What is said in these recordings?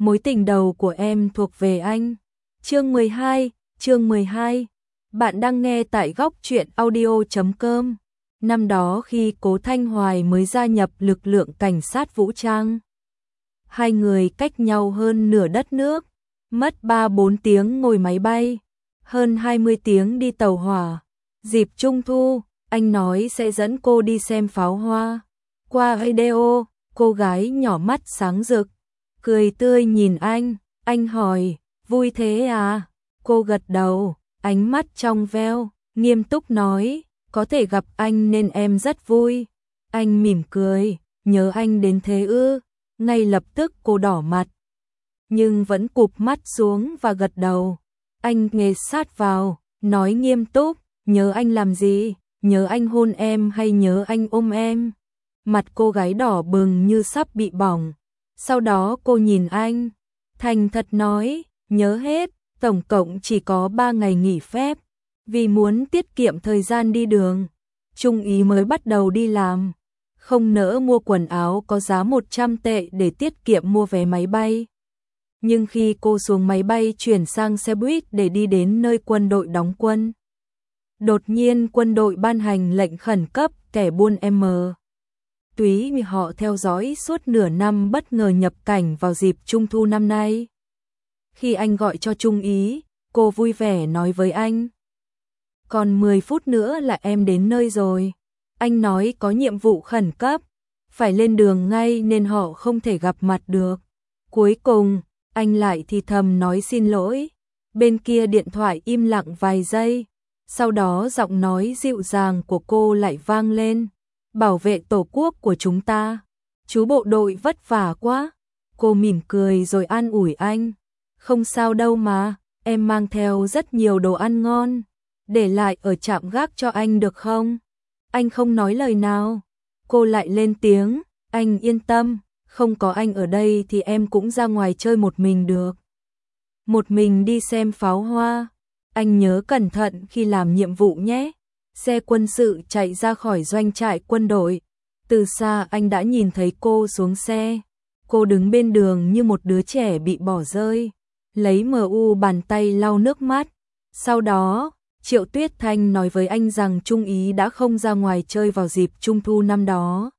mối tình đầu của em thuộc về anh. Chương 12. Bạn đang nghe tại góc truyện audio.com. Năm đó khi Cố Thanh Hoài mới gia nhập lực lượng cảnh sát vũ trang, hai người cách nhau hơn nửa đất nước, mất 3-4 tiếng ngồi máy bay, hơn 20 tiếng đi tàu hỏa. Dịp Trung thu, anh nói sẽ dẫn cô đi xem pháo hoa. Qua video, cô gái nhỏ mắt sáng rực, cười tươi nhìn anh hỏi, vui thế à? Cô gật đầu, ánh mắt trong veo, nghiêm túc nói, có thể gặp anh nên em rất vui. Anh mỉm cười, nhớ anh đến thế ư? Ngay lập tức cô đỏ mặt, nhưng vẫn cụp mắt xuống và gật đầu. Anh nghề sát vào, nói nghiêm túc, nhớ anh làm gì? Nhớ anh hôn em hay nhớ anh ôm em? Mặt cô gái đỏ bừng như sắp bị bỏng. Sau đó cô nhìn anh, thành thật nói, nhớ hết, tổng cộng chỉ có 3 ngày nghỉ phép. Vì muốn tiết kiệm thời gian đi đường, Trung Ý mới bắt đầu đi làm, không nỡ mua quần áo có giá 100 tệ để tiết kiệm mua vé máy bay. Nhưng khi cô xuống máy bay chuyển sang xe buýt để đi đến nơi quân đội đóng quân, đột nhiên quân đội ban hành lệnh khẩn cấp kẻ buôn túy vì họ theo dõi suốt nửa năm bất ngờ nhập cảnh vào dịp Trung thu năm nay. Khi anh gọi cho Trung Ý, cô vui vẻ nói với anh, còn 10 phút nữa là em đến nơi rồi. Anh nói có nhiệm vụ khẩn cấp, phải lên đường ngay nên họ không thể gặp mặt được. Cuối cùng, anh lại thì thầm nói xin lỗi. Bên kia điện thoại im lặng vài giây, sau đó giọng nói dịu dàng của cô lại vang lên. Bảo vệ tổ quốc của chúng ta, chú bộ đội vất vả quá. Cô mỉm cười rồi an ủi anh, không sao đâu mà, em mang theo rất nhiều đồ ăn ngon, để lại ở trạm gác cho anh được không? Anh không nói lời nào. Cô lại lên tiếng, anh yên tâm, không có anh ở đây thì em cũng ra ngoài chơi một mình được. Một mình đi xem pháo hoa. Anh nhớ cẩn thận khi làm nhiệm vụ nhé. Xe quân sự chạy ra khỏi doanh trại quân đội. Từ xa anh đã nhìn thấy cô xuống xe. Cô đứng bên đường như một đứa trẻ bị bỏ rơi, lấy bàn tay lau nước mắt. Sau đó, Triệu Tuyết Thanh nói với anh rằng Trung Ý đã không ra ngoài chơi vào dịp Trung thu năm đó.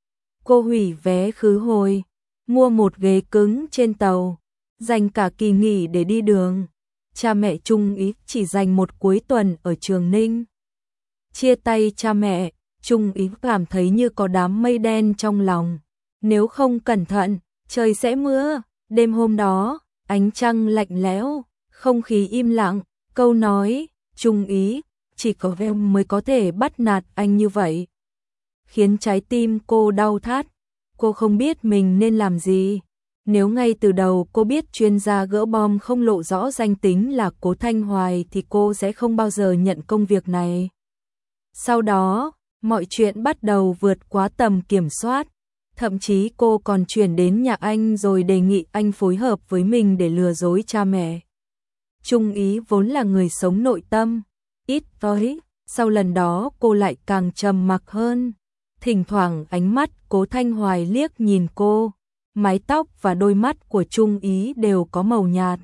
Cô hủy vé khứ hồi, mua một ghế cứng trên tàu, dành cả kỳ nghỉ để đi đường. Cha mẹ Trung Ý chỉ dành một cuối tuần ở Trường Ninh. Chia tay cha mẹ, Trung Ý cảm thấy như có đám mây đen trong lòng. Nếu không cẩn thận, trời sẽ mưa. Đêm hôm đó, ánh trăng lạnh lẽo, không khí im lặng. Câu nói, Trung Ý, chỉ có em mới có thể bắt nạt anh như vậy, khiến trái tim cô đau thắt. Cô không biết mình nên làm gì. Nếu ngay từ đầu cô biết chuyên gia gỡ bom không lộ rõ danh tính là Cố Thanh Hoài thì cô sẽ không bao giờ nhận công việc này. Sau đó, mọi chuyện bắt đầu vượt quá tầm kiểm soát. Thậm chí cô còn chuyển đến nhà anh rồi đề nghị anh phối hợp với mình để lừa dối cha mẹ. Trung Ý vốn là người sống nội tâm, ít nói, sau lần đó cô lại càng trầm mặc hơn. Thỉnh thoảng ánh mắt Cố Thanh Hoài liếc nhìn cô, mái tóc và đôi mắt của Trung Ý đều có màu nhạt.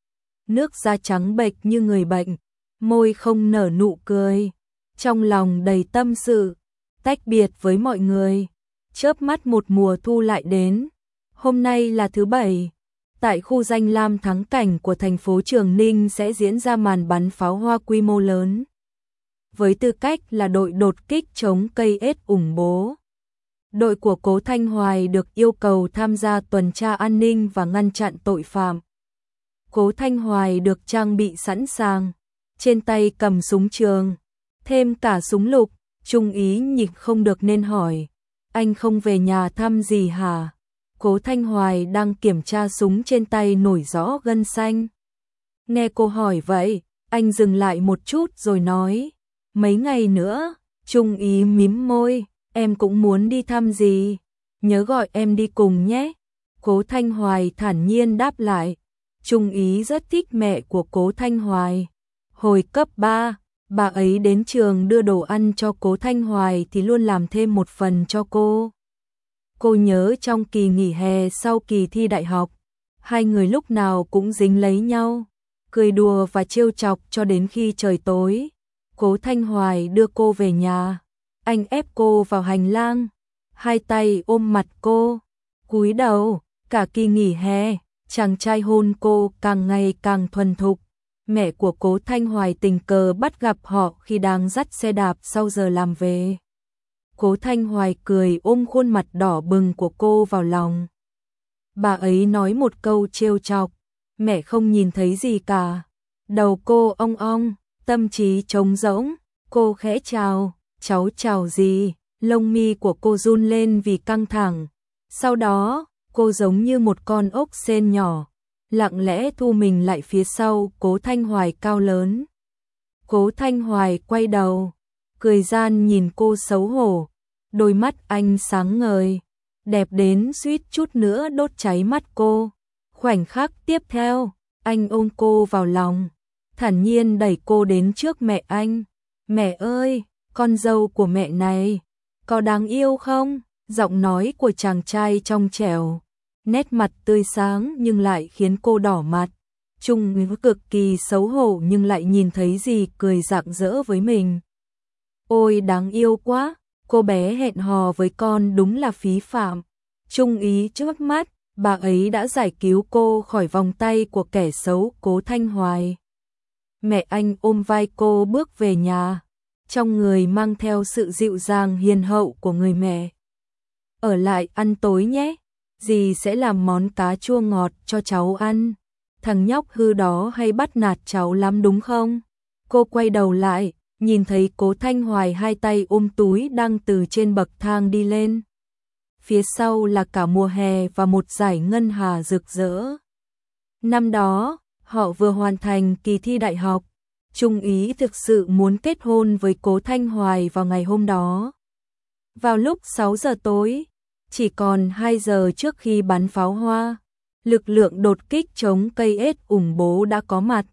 Nước da trắng bệch như người bệnh, môi không nở nụ cười, trong lòng đầy tâm sự. Tách biệt với mọi người, chớp mắt một mùa thu lại đến. Hôm nay là thứ Bảy, tại khu danh lam thắng cảnh của thành phố Trường Ninh sẽ diễn ra màn bắn pháo hoa quy mô lớn. Với tư cách là đội đột kích chống cây ết ủng bố, đội của Cố Thanh Hoài được yêu cầu tham gia tuần tra an ninh và ngăn chặn tội phạm. Cố Thanh Hoài được trang bị sẵn sàng, trên tay cầm súng trường, thêm cả súng lục. Trung Ý nhịn không được nên hỏi, anh không về nhà thăm gì hả? Cố Thanh Hoài đang kiểm tra súng trên tay nổi rõ gân xanh. Nghe cô hỏi vậy, anh dừng lại một chút rồi nói, mấy ngày nữa. Trung Ý mím môi, em cũng muốn đi thăm gì, nhớ gọi em đi cùng nhé. Cố Thanh Hoài thản nhiên đáp lại. Trung Ý rất thích mẹ của Cố Thanh Hoài. Hồi cấp 3, bà ấy đến trường đưa đồ ăn cho Cố Thanh Hoài thì luôn làm thêm một phần cho cô. Cô nhớ trong kỳ nghỉ hè sau kỳ thi đại học, Hai người lúc nào cũng dính lấy nhau, cười đùa và trêu chọc cho đến khi trời tối. Cố Thanh Hoài đưa cô về nhà, anh ép cô vào hành lang, hai tay ôm mặt cô, cúi đầu. Cả kỳ nghỉ hè, chàng trai hôn cô càng ngày càng thuần thục. Mẹ của Cố Thanh Hoài tình cờ bắt gặp họ khi đang dắt xe đạp sau giờ làm về. Cố Thanh Hoài cười ôm khuôn mặt đỏ bừng của cô vào lòng. Bà ấy nói một câu trêu chọc, mẹ không nhìn thấy gì cả. Đầu cô ong ong, tâm trí trống rỗng, cô khẽ chào, cháu chào gì? Lông mi của cô run lên vì căng thẳng. Sau đó, cô giống như một con ốc sên nhỏ, lặng lẽ thu mình lại phía sau Cố Thanh Hoài cao lớn. Cố Thanh Hoài quay đầu, cười gian nhìn cô xấu hổ, đôi mắt anh sáng ngời, đẹp đến suýt chút nữa đốt cháy mắt cô. Khoảnh khắc tiếp theo, anh ôm cô vào lòng, thản nhiên đẩy cô đến trước mẹ anh. Mẹ ơi, con dâu của mẹ này, có đáng yêu không? Giọng nói của chàng trai trong trẻo, nét mặt tươi sáng nhưng lại khiến cô đỏ mặt. Trung cực kỳ xấu hổ nhưng lại nhìn thấy gì cười rạng rỡ với mình. Ôi đáng yêu quá, cô bé hẹn hò với con đúng là phí phạm. Trung ý trước mắt, bà ấy đã giải cứu cô khỏi vòng tay của kẻ xấu Cố Thanh Hoài. Mẹ anh ôm vai cô bước về nhà, trong người mang theo sự dịu dàng hiền hậu của người mẹ. Ở lại ăn tối nhé, dì sẽ làm món cá chua ngọt cho cháu ăn. Thằng nhóc hư đó hay bắt nạt cháu lắm đúng không? Cô quay đầu lại, nhìn thấy Cố Thanh Hoài hai tay ôm túi đang từ trên bậc thang đi lên. Phía sau là cả mùa hè và một dải ngân hà rực rỡ. Năm đó, họ vừa hoàn thành kỳ thi đại học. Trung ý thực sự muốn kết hôn với Cố Thanh Hoài vào ngày hôm đó. Vào lúc 6 giờ tối, chỉ còn 2 giờ trước khi bắn pháo hoa, lực lượng đột kích chống cây ết ủng bố đã có mặt.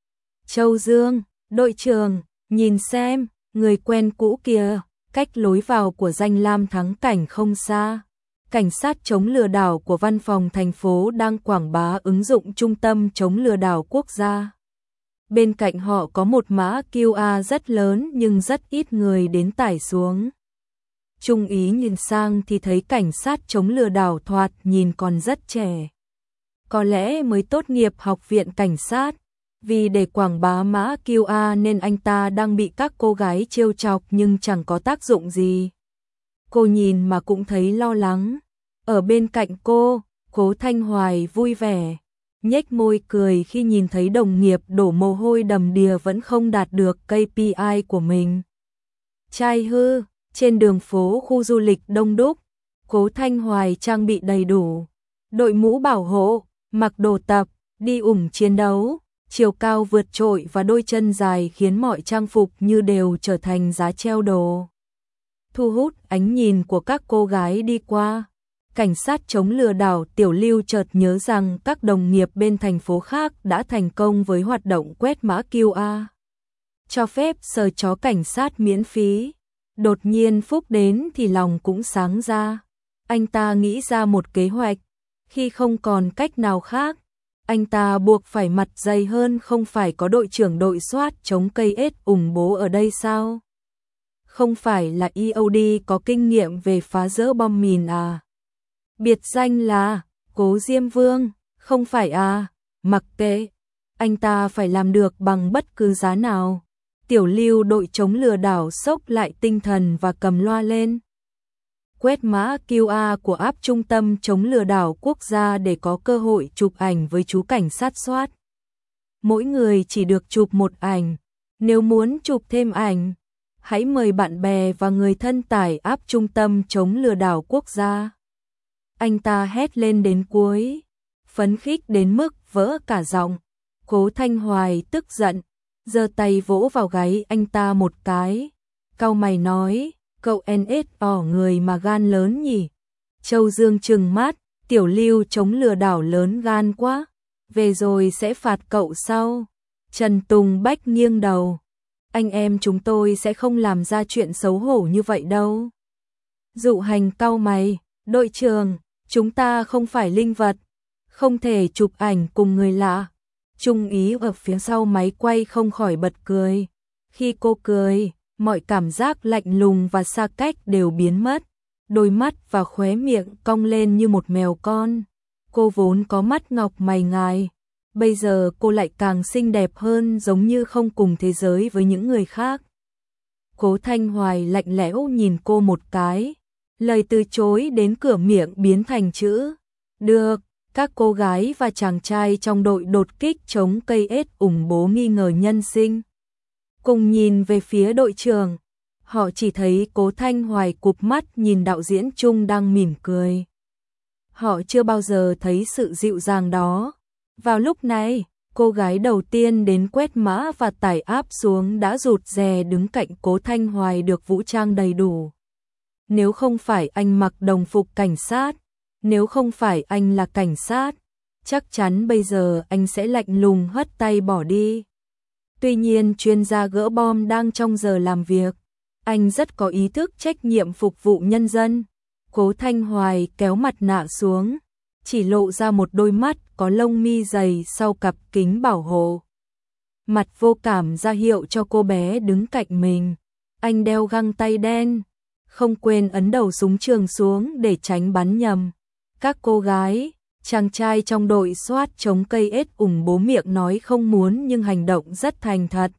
Châu Dương, đội trưởng, nhìn xem, người quen cũ kia, cách lối vào của danh lam thắng cảnh không xa. Cảnh sát chống lừa đảo của văn phòng thành phố đang quảng bá ứng dụng trung tâm chống lừa đảo quốc gia. Bên cạnh họ có một mã QR rất lớn nhưng rất ít người đến tải xuống. Trung ý nhìn sang thì thấy cảnh sát chống lừa đảo thoạt nhìn còn rất trẻ. Có lẽ mới tốt nghiệp học viện cảnh sát. Vì để quảng bá mã QR nên anh ta đang bị các cô gái trêu chọc nhưng chẳng có tác dụng gì. Cô nhìn mà cũng thấy lo lắng. Ở bên cạnh cô, Cố Thanh Hoài vui vẻ, nhếch môi cười khi nhìn thấy đồng nghiệp đổ mồ hôi đầm đìa vẫn không đạt được KPI của mình. Trai hư, trên đường phố khu du lịch đông đúc, Cố Thanh Hoài trang bị đầy đủ, đội mũ bảo hộ, mặc đồ tập, đi chiến đấu, chiều cao vượt trội và đôi chân dài khiến mọi trang phục như đều trở thành giá treo đồ. Thu hút ánh nhìn của các cô gái đi qua. Cảnh sát chống lừa đảo Tiểu Lưu chợt nhớ rằng các đồng nghiệp bên thành phố khác đã thành công với hoạt động quét mã QR, cho phép sờ chó cảnh sát miễn phí. Đột nhiên Phúc đến thì lòng cũng sáng ra. Anh ta nghĩ ra một kế hoạch. Khi không còn cách nào khác, anh ta buộc phải mặt dày hơn. Không phải có đội trưởng đội soát chống cây ết ủng bố ở đây sao? Không phải là EOD có kinh nghiệm về phá rỡ bom mìn à? Biệt danh là Cố Diêm Vương, không phải à? Mặc kệ, anh ta phải làm được bằng bất cứ giá nào. Tiểu Lưu đội chống lừa đảo sốc lại tinh thần và cầm loa lên. Quét mã QR của app Trung tâm chống lừa đảo quốc gia để có cơ hội chụp ảnh với chú cảnh sát soát. Mỗi người chỉ được chụp một ảnh. Nếu muốn chụp thêm ảnh, hãy mời bạn bè và người thân tải app Trung tâm chống lừa đảo quốc gia. Anh ta hét lên đến cuối, phấn khích đến mức vỡ cả giọng. Cố Thanh Hoài tức giận, giơ tay vỗ vào gáy anh ta một cái. Cau mày nói, cậu NSO người mà gan lớn nhỉ? Châu Dương trừng mắt, Tiểu Lưu chống lừa đảo lớn gan quá, về rồi sẽ phạt cậu sau. Trần Tùng Bách nghiêng đầu, anh em chúng tôi sẽ không làm ra chuyện xấu hổ như vậy đâu. Dụ Hành cau mày, đội trưởng, chúng ta không phải linh vật, không thể chụp ảnh cùng người lạ. Trung úy ở phía sau máy quay không khỏi bật cười. Khi cô cười, mọi cảm giác lạnh lùng và xa cách đều biến mất. Đôi mắt và khóe miệng cong lên như một mèo con. Cô vốn có mắt ngọc mày ngài, bây giờ cô lại càng xinh đẹp hơn, giống như không cùng thế giới với những người khác. Cố Thanh Hoài lạnh lẽo nhìn cô một cái, lời từ chối đến cửa miệng biến thành chữ được. Các cô gái và chàng trai trong đội đột kích chống cây ết ủng bố nghi ngờ nhân sinh cùng nhìn về phía đội trưởng. Họ chỉ thấy Cố Thanh Hoài cụp mắt nhìn đạo diễn Trung đang mỉm cười. Họ chưa bao giờ thấy sự dịu dàng đó. Vào lúc này, cô gái đầu tiên đến quét mã và tải áp xuống đã rụt rè đứng cạnh Cố Thanh Hoài được vũ trang đầy đủ. Nếu không phải anh mặc đồng phục cảnh sát, nếu không phải anh là cảnh sát, chắc chắn bây giờ anh sẽ lạnh lùng hất tay bỏ đi. Tuy nhiên chuyên gia gỡ bom đang trong giờ làm việc, anh rất có ý thức trách nhiệm phục vụ nhân dân. Cố Thanh Hoài kéo mặt nạ xuống, chỉ lộ ra một đôi mắt có lông mi dày sau cặp kính bảo hộ. Mặt vô cảm ra hiệu cho cô bé đứng cạnh mình. Anh đeo găng tay đen, không quên ấn đầu súng trường xuống để tránh bắn nhầm. Các cô gái, chàng trai trong đội SWAT chống cây ết ủng bố miệng nói không muốn nhưng hành động rất thành thật.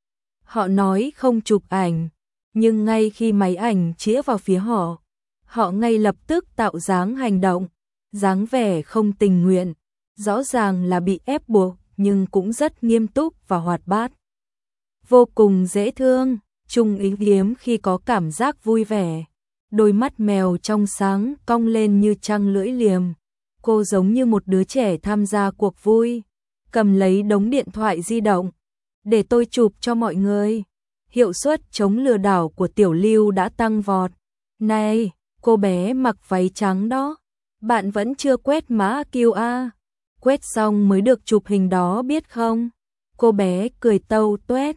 Họ nói không chụp ảnh, nhưng ngay khi máy ảnh chĩa vào phía họ, họ ngay lập tức tạo dáng hành động, dáng vẻ không tình nguyện, rõ ràng là bị ép buộc nhưng cũng rất nghiêm túc và hoạt bát. Vô cùng dễ thương, Trung úy hiếm khi có cảm giác vui vẻ. Đôi mắt mèo trong sáng cong lên như trăng lưỡi liềm. Cô giống như một đứa trẻ tham gia cuộc vui. Cầm lấy đống điện thoại di động. Để tôi chụp cho mọi người. Hiệu suất chống lừa đảo của Tiểu Lưu đã tăng vọt. Này, cô bé mặc váy trắng đó. Bạn vẫn chưa quét mã QR. Quét xong mới được chụp hình đó biết không? Cô bé cười tâu tuét.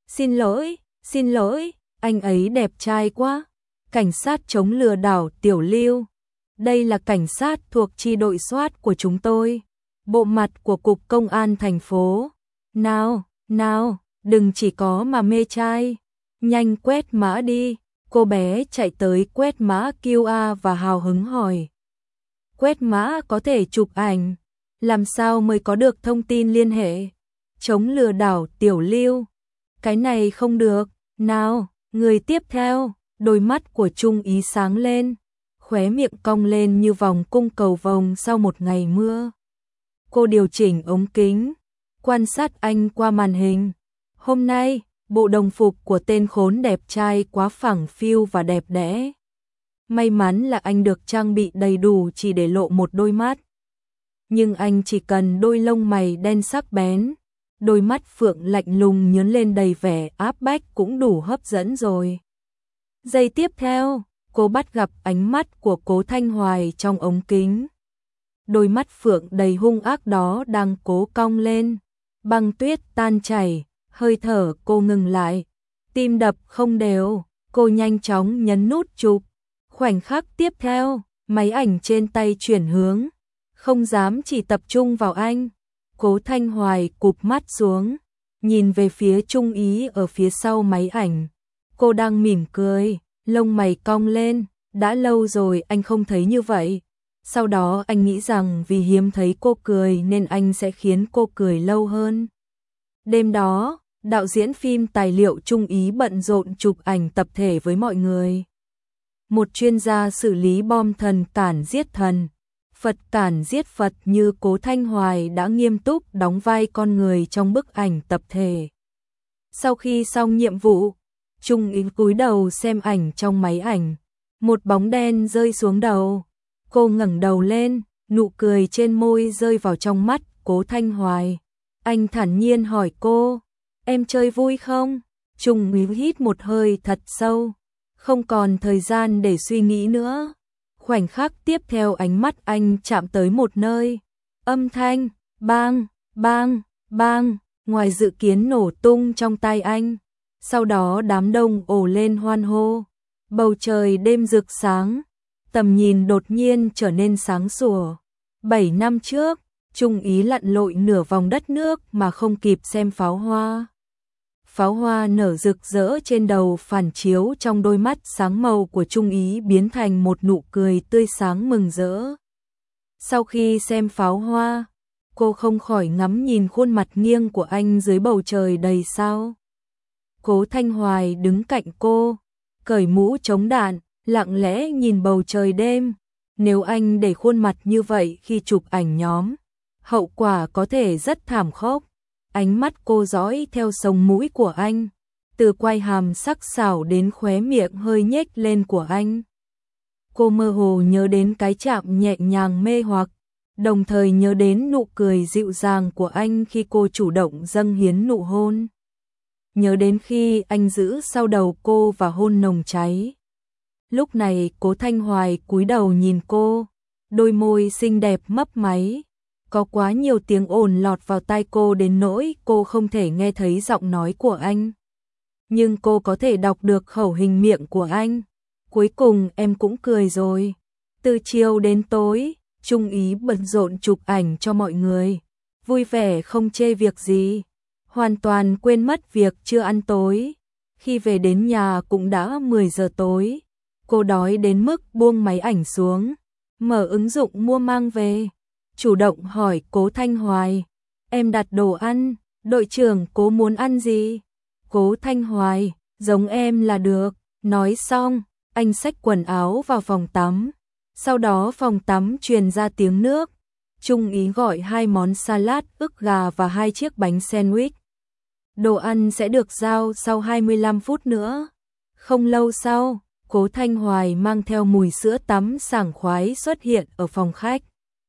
Xin lỗi, anh ấy đẹp trai quá. Cảnh sát chống lừa đảo Tiểu Lưu. Đây là cảnh sát thuộc chi đội SWAT của chúng tôi. Bộ mặt của Cục Công an thành phố. Nào, đừng chỉ có mà mê trai. Nhanh quét mã đi. Cô bé chạy tới quét mã QR và hào hứng hỏi. Quét mã có thể chụp ảnh. Làm sao mới có được thông tin liên hệ? Chống lừa đảo Tiểu Lưu. Cái này không được. Nào, người tiếp theo. Đôi mắt của Trung úy sáng lên, khóe miệng cong lên như vòng cung cầu vồng sau một ngày mưa. Cô điều chỉnh ống kính, quan sát anh qua màn hình. Hôm nay, bộ đồng phục của tên khốn đẹp trai quá phẳng phiu và đẹp đẽ. May mắn là anh được trang bị đầy đủ chỉ để lộ một đôi mắt. Nhưng anh chỉ cần đôi lông mày đen sắc bén, đôi mắt phượng lạnh lùng nhướng lên đầy vẻ áp bách cũng đủ hấp dẫn rồi. Giây tiếp theo, cô bắt gặp ánh mắt của Cố Thanh Hoài trong ống kính. Đôi mắt phượng đầy hung ác đó đang cố cong lên. Băng tuyết tan chảy, hơi thở cô ngừng lại. Tim đập không đều, cô nhanh chóng nhấn nút chụp. Khoảnh khắc tiếp theo, máy ảnh trên tay chuyển hướng. Không dám chỉ tập trung vào anh. Cố Thanh Hoài cụp mắt xuống, nhìn về phía Trung úy ở phía sau máy ảnh. Cô đang mỉm cười, lông mày cong lên, đã lâu rồi anh không thấy như vậy. Sau đó anh nghĩ rằng vì hiếm thấy cô cười nên anh sẽ khiến cô cười lâu hơn. Đêm đó, đạo diễn phim tài liệu Trung úy bận rộn chụp ảnh tập thể với mọi người. Một chuyên gia xử lý bom thần cản giết thần, Phật cản giết Phật như Cố Thanh Hoài đã nghiêm túc đóng vai con người trong bức ảnh tập thể. Sau khi xong nhiệm vụ, Trung úy cúi đầu xem ảnh trong máy ảnh, một bóng đen rơi xuống đầu. Cô ngẩng đầu lên, nụ cười trên môi rơi vào trong mắt Cố Thanh Hoài. Anh thản nhiên hỏi cô, em chơi vui không? Trung úy hít một hơi thật sâu, không còn thời gian để suy nghĩ nữa. Khoảnh khắc tiếp theo ánh mắt anh chạm tới một nơi. Âm thanh, bang, bang, bang, ngoài dự kiến nổ tung trong tai anh. Sau đó đám đông ồ lên hoan hô. Bầu trời đêm rực sáng, tầm nhìn đột nhiên trở nên sáng sủa. 7 năm trước, Trung Ý lặn lội nửa vòng đất nước mà không kịp xem pháo hoa. Pháo hoa nở rực rỡ trên đầu phản chiếu trong đôi mắt sáng màu của Trung Ý biến thành một nụ cười tươi sáng mừng rỡ. Sau khi xem pháo hoa, cô không khỏi ngắm nhìn khuôn mặt nghiêng của anh dưới bầu trời đầy sao. Cố Thanh Hoài đứng cạnh cô, cởi mũ chống đạn, lặng lẽ nhìn bầu trời đêm. Nếu anh để khuôn mặt như vậy khi chụp ảnh nhóm, hậu quả có thể rất thảm khốc. Ánh mắt cô dõi theo sống mũi của anh, từ quai hàm sắc sảo đến khóe miệng hơi nhếch lên của anh. Cô mơ hồ nhớ đến cái chạm nhẹ nhàng mê hoặc, đồng thời nhớ đến nụ cười dịu dàng của anh khi cô chủ động dâng hiến nụ hôn. Nhớ đến khi anh giữ sau đầu cô và hôn nồng cháy. Lúc này Cố Thanh Hoài cúi đầu nhìn cô, đôi môi xinh đẹp mấp máy. Có quá nhiều tiếng ồn lọt vào tai cô đến nỗi cô không thể nghe thấy giọng nói của anh. Nhưng cô có thể đọc được khẩu hình miệng của anh. Cuối cùng em cũng cười rồi. Từ chiều đến tối, Trung Ý bận rộn chụp ảnh cho mọi người. Vui vẻ không chê việc gì. Hoàn toàn quên mất việc chưa ăn tối. Khi về đến nhà cũng đã 10 giờ tối. Cô đói đến mức buông máy ảnh xuống, mở ứng dụng mua mang về. Chủ động hỏi Cố Thanh Hoài, em đặt đồ ăn, đội trưởng Cố muốn ăn gì? Cố Thanh Hoài, giống em là được. Nói xong, anh xách quần áo vào phòng tắm. Sau đó phòng tắm truyền ra tiếng nước. Trung Ý gọi 2 món salad ức gà và 2 chiếc bánh sandwich. Đồ ăn sẽ được giao sau 25 phút nữa. Không lâu sau, Cố Thanh Hoài mang theo mùi sữa tắm sảng khoái xuất hiện ở phòng khách.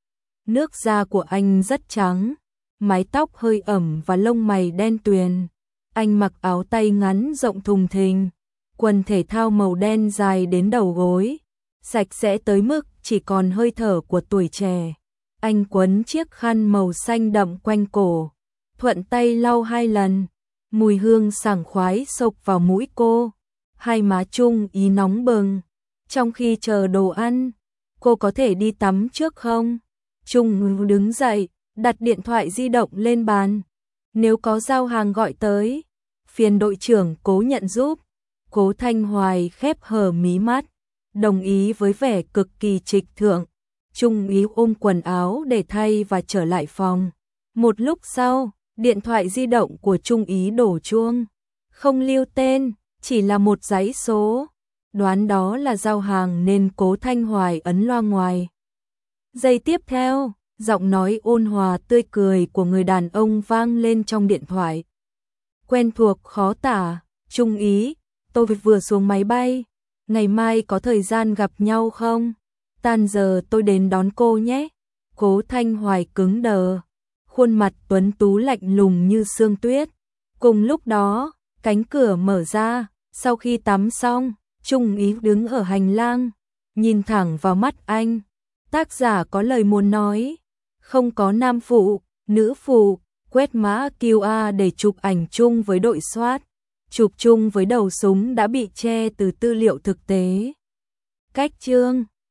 Nước da của anh rất trắng, mái tóc hơi ẩm và lông mày đen tuyền. Anh mặc áo tay ngắn rộng thùng thình, quần thể thao màu đen dài đến đầu gối, sạch sẽ tới mức chỉ còn hơi thở của tuổi trẻ. Anh quấn chiếc khăn màu xanh đậm quanh cổ, thuận tay lau 2 lần, mùi hương sảng khoái xộc vào mũi cô. Hai má Trung Ý nóng bừng. Trong khi chờ đồ ăn, cô có thể đi tắm trước không? Trung đứng dậy, đặt điện thoại di động lên bàn. Nếu có giao hàng gọi tới, phiền đội trưởng Cố nhận giúp. Cố Thanh Hoài khép hờ mí mắt, đồng ý với vẻ cực kỳ trịch thượng. Trung Ý ôm quần áo để thay và trở lại phòng. Một lúc sau, điện thoại di động của Trung Ý đổ chuông. Không lưu tên, chỉ là một dãy số. Đoán đó là giao hàng nên Cố Thanh Hoài ấn loa ngoài. Giây tiếp theo, giọng nói ôn hòa tươi cười của người đàn ông vang lên trong điện thoại. Quen thuộc khó tả. Trung Ý, tôi vừa xuống máy bay. Ngày mai có thời gian gặp nhau không? Tan giờ tôi đến đón cô nhé. Cố Thanh Hoài cứng đờ, khuôn mặt tuấn tú lạnh lùng như sương tuyết. Cùng lúc đó, cánh cửa mở ra. Sau khi tắm xong, Trung Ý đứng ở hành lang, nhìn thẳng vào mắt anh. Tác giả có lời muốn nói, không có nam phụ, nữ phụ, quét mã QR để chụp ảnh chung với đội SWAT, chụp chung với đầu súng đã bị che từ tư liệu thực tế. Cách chương